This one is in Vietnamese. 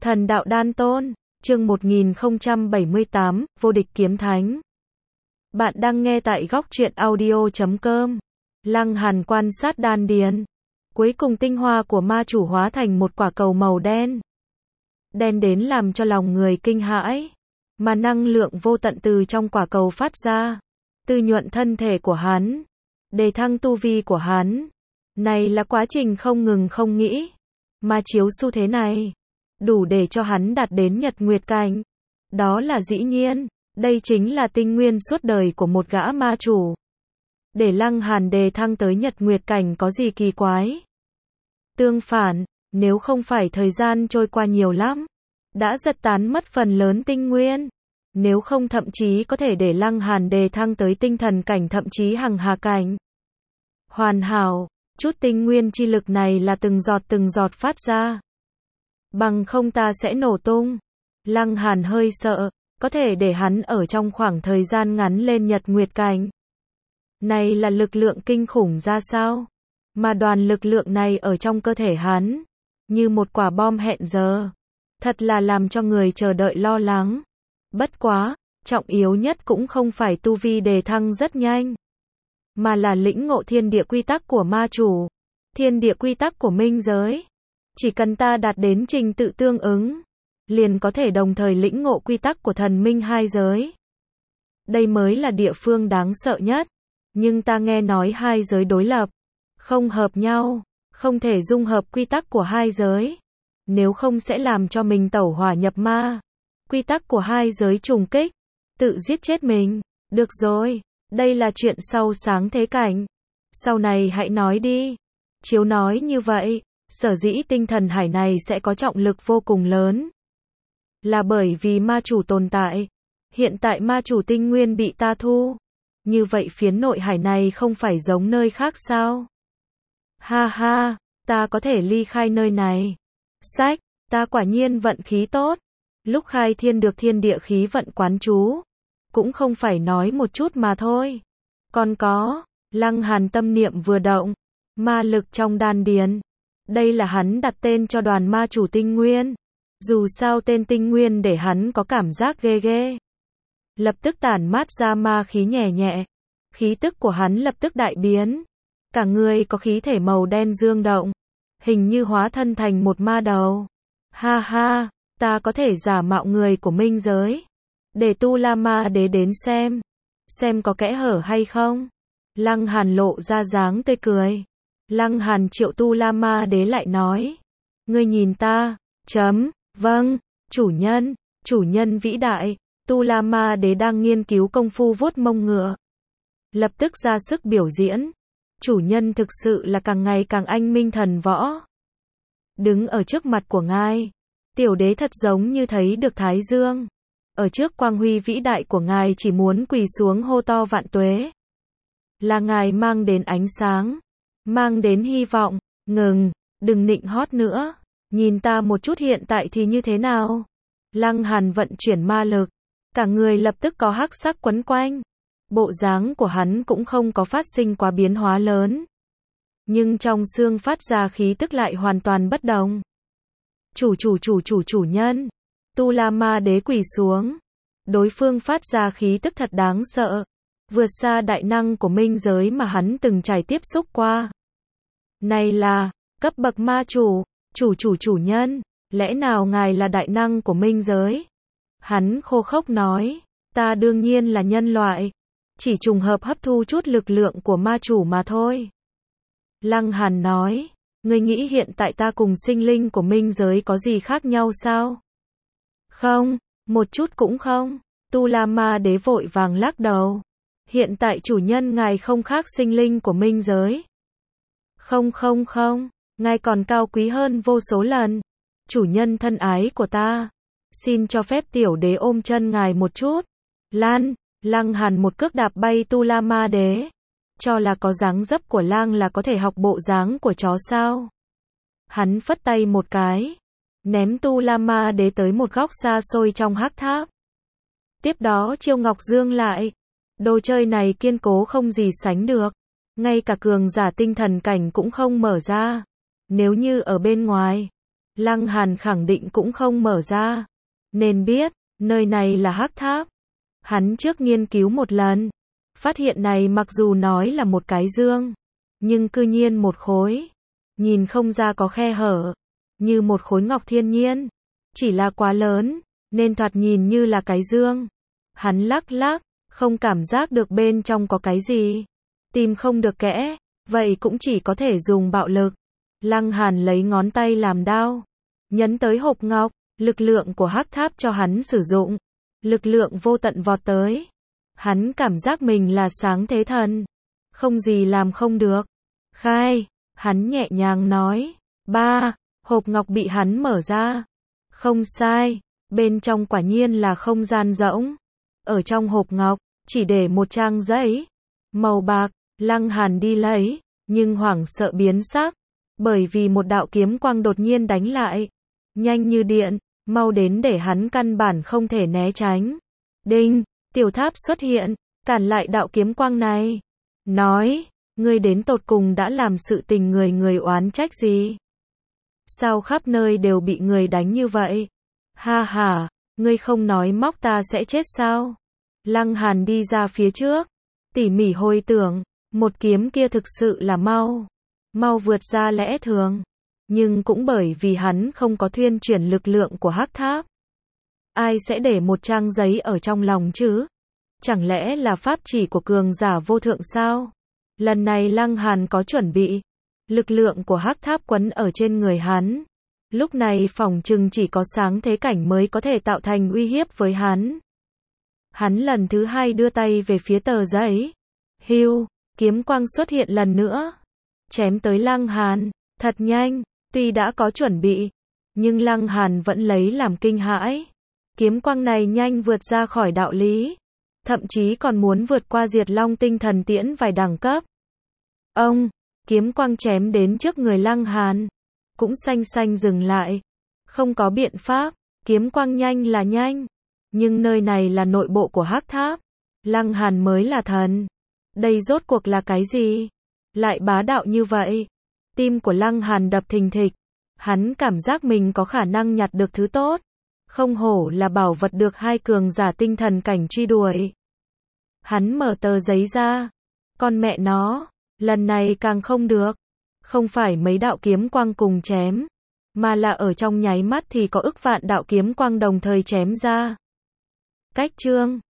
Thần đạo đan tôn, chương 1078, vô địch kiếm thánh. Bạn đang nghe tại góc truyện audio.com. Lăng Hàn quan sát đan điền. Cuối cùng tinh hoa của ma chủ hóa thành một quả cầu màu đen. Đen đến làm cho lòng người kinh hãi. Mà năng lượng vô tận từ trong quả cầu phát ra. Tư nhuận thân thể của hắn. Đề thăng tu vi của hắn. Này là quá trình không ngừng không nghĩ. Mà chiếu xu thế này. Đủ để cho hắn đạt đến nhật nguyệt cảnh. Đó là dĩ nhiên. Đây chính là tinh nguyên suốt đời của một gã ma chủ. Để Lăng Hàn đề thăng tới nhật nguyệt cảnh có gì kỳ quái. Tương phản, nếu không phải thời gian trôi qua nhiều lắm, đã giật tán mất phần lớn tinh nguyên. Nếu không thậm chí có thể để Lăng Hàn đề thăng tới tinh thần cảnh thậm chí hằng hà cảnh. Hoàn hảo, chút tinh nguyên chi lực này là từng giọt phát ra. Bằng không ta sẽ nổ tung. Lăng Hàn hơi sợ, có thể để hắn ở trong khoảng thời gian ngắn lên nhật nguyệt cảnh. Này là lực lượng kinh khủng ra sao? Mà đoàn lực lượng này ở trong cơ thể hắn, như một quả bom hẹn giờ. Thật là làm cho người chờ đợi lo lắng. Bất quá, trọng yếu nhất cũng không phải tu vi đề thăng rất nhanh, mà là lĩnh ngộ thiên địa quy tắc của ma chủ, thiên địa quy tắc của minh giới. Chỉ cần ta đạt đến trình tự tương ứng, liền có thể đồng thời lĩnh ngộ quy tắc của thần minh hai giới. Đây mới là địa phương đáng sợ nhất. Nhưng ta nghe nói hai giới đối lập, không hợp nhau, không thể dung hợp quy tắc của hai giới. Nếu không sẽ làm cho mình tẩu hỏa nhập ma. Quy tắc của hai giới trùng kích, tự giết chết mình. Được rồi, đây là chuyện sau sáng thế cảnh. Sau này hãy nói đi. Chiếu nói như vậy, sở dĩ tinh thần hải này sẽ có trọng lực vô cùng lớn. Là bởi vì ma chủ tồn tại. Hiện tại ma chủ tinh nguyên bị ta thu. Như vậy phiến nội hải này không phải giống nơi khác sao? Ha ha, ta có thể ly khai nơi này. Sách, ta quả nhiên vận khí tốt. Lúc khai thiên được thiên địa khí vận quán chú. Cũng không phải nói một chút mà thôi. Còn có, Lăng Hàn tâm niệm vừa động. Ma lực trong đan điền. Đây là hắn đặt tên cho đoàn ma chủ tinh nguyên. Dù sao tên tinh nguyên để hắn có cảm giác ghê ghê. Lập tức tản mát ra ma khí nhẹ nhẹ. Khí tức của hắn lập tức đại biến. Cả người có khí thể màu đen dương động. Hình như hóa thân thành một ma đầu. Ha ha, ta có thể giả mạo người của minh giới. Để Tu La Ma Đế đến xem. Xem có kẽ hở hay không. Lăng Hàn lộ ra dáng tươi cười. Lăng Hàn triệu Tu La Ma Đế lại nói. Ngươi nhìn ta. Vâng, chủ nhân vĩ đại. Tu La Ma Đế đang nghiên cứu công phu vuốt mông ngựa. Lập tức ra sức biểu diễn. Chủ nhân thực sự là càng ngày càng anh minh thần võ. Đứng ở trước mặt của ngài, tiểu đế thật giống như thấy được Thái Dương. Ở trước quang huy vĩ đại của ngài chỉ muốn quỳ xuống hô to vạn tuế. Là ngài mang đến ánh sáng, mang đến hy vọng. Ngừng, đừng nịnh hót nữa. Nhìn ta một chút hiện tại thì như thế nào? Lăng Hàn vận chuyển ma lực. Cả người lập tức có hắc sắc quấn quanh. Bộ dáng của hắn cũng không có phát sinh quá biến hóa lớn. Nhưng trong xương phát ra khí tức lại hoàn toàn bất đồng. Chủ nhân. Tu La Ma Đế quỳ xuống. Đối phương phát ra khí tức thật đáng sợ. Vượt xa đại năng của minh giới mà hắn từng trải tiếp xúc qua. Này là, cấp bậc ma chủ. Chủ nhân. Lẽ nào ngài là đại năng của minh giới? Hắn khô khốc nói. Ta đương nhiên là nhân loại. Chỉ trùng hợp hấp thu chút lực lượng của ma chủ mà thôi. Lăng Hàn nói. Ngươi nghĩ hiện tại ta cùng sinh linh của minh giới có gì khác nhau sao? Không, một chút cũng không. Tu La Ma Đế vội vàng lắc đầu. Hiện tại chủ nhân ngài không khác sinh linh của minh giới. Không, ngài còn cao quý hơn vô số lần. Chủ nhân thân ái của ta. Xin cho phép tiểu đế ôm chân ngài một chút. Lăng Hàn một cước đạp bay Tu La Ma Đế. Cho là có dáng dấp của lang là có thể học bộ dáng của chó sao? Hắn phất tay một cái. Ném Tu La Ma Đế tới một góc xa xôi trong hắc tháp. Tiếp đó chiêu ngọc dương lại. Đồ chơi này kiên cố không gì sánh được. Ngay cả cường giả tinh thần cảnh cũng không mở ra. Nếu như ở bên ngoài, Lăng Hàn khẳng định cũng không mở ra. Nên biết, nơi này là hắc tháp. Hắn trước nghiên cứu một lần. Phát hiện này mặc dù nói là một cái dương, nhưng cư nhiên một khối. Nhìn không ra có khe hở. Như một khối ngọc thiên nhiên. Chỉ là quá lớn, nên thoạt nhìn như là cái dương. Hắn lắc lắc, không cảm giác được bên trong có cái gì. Tìm không được kẽ, vậy cũng chỉ có thể dùng bạo lực. Lăng Hàn lấy ngón tay làm đao, nhấn tới hộp ngọc, lực lượng của hắc tháp cho hắn sử dụng. Lực lượng vô tận vọt tới. Hắn cảm giác mình là sáng thế thần. Không gì làm không được. Khai, hắn nhẹ nhàng nói. Hộp ngọc bị hắn mở ra. Không sai, bên trong quả nhiên là không gian rỗng. Ở trong hộp ngọc, chỉ để một trang giấy. Màu bạc, Lăng Hàn đi lấy, nhưng hoảng sợ biến sắc. Bởi vì một đạo kiếm quang đột nhiên đánh lại. Nhanh như điện, mau đến để hắn căn bản không thể né tránh. Đinh, tiểu tháp xuất hiện, cản lại đạo kiếm quang này. Nói, ngươi đến tột cùng đã làm sự tình người oán trách gì? Sao khắp nơi đều bị người đánh như vậy? Ha ha, ngươi không nói móc ta sẽ chết sao? Lăng Hàn đi ra phía trước, tỉ mỉ hồi tưởng, một kiếm kia thực sự là mau vượt ra lẽ thường. Nhưng cũng bởi vì hắn không có thuyên chuyển lực lượng của hắc tháp. Ai sẽ để một trang giấy ở trong lòng chứ? Chẳng lẽ là pháp chỉ của cường giả vô thượng sao? Lần này Lăng Hàn có chuẩn bị. Lực lượng của hắc tháp quấn ở trên người hắn. Lúc này phỏng chừng chỉ có sáng thế cảnh mới có thể tạo thành uy hiếp với hắn. Hắn lần thứ hai đưa tay về phía tờ giấy. Hưu, kiếm quang xuất hiện lần nữa. Chém tới Lăng Hàn, thật nhanh, tuy đã có chuẩn bị, nhưng Lăng Hàn vẫn lấy làm kinh hãi. Kiếm quang này nhanh vượt ra khỏi đạo lý. Thậm chí còn muốn vượt qua Diệt Long Tinh Thần Tiễn vài đẳng cấp. Ông, kiếm quang chém đến trước người Lăng Hàn. Cũng xanh dừng lại. Không có biện pháp, kiếm quang nhanh là nhanh. Nhưng nơi này là nội bộ của hắc tháp. Lăng Hàn mới là thần. Đây rốt cuộc là cái gì? Lại bá đạo như vậy. Tim của Lăng Hàn đập thình thịch. Hắn cảm giác mình có khả năng nhặt được thứ tốt. Không hổ là bảo vật được hai cường giả tinh thần cảnh truy đuổi. Hắn mở tờ giấy ra. Con mẹ nó, lần này càng không được. Không phải mấy đạo kiếm quang cùng chém, mà là ở trong nháy mắt thì có ức vạn đạo kiếm quang đồng thời chém ra. Cách chương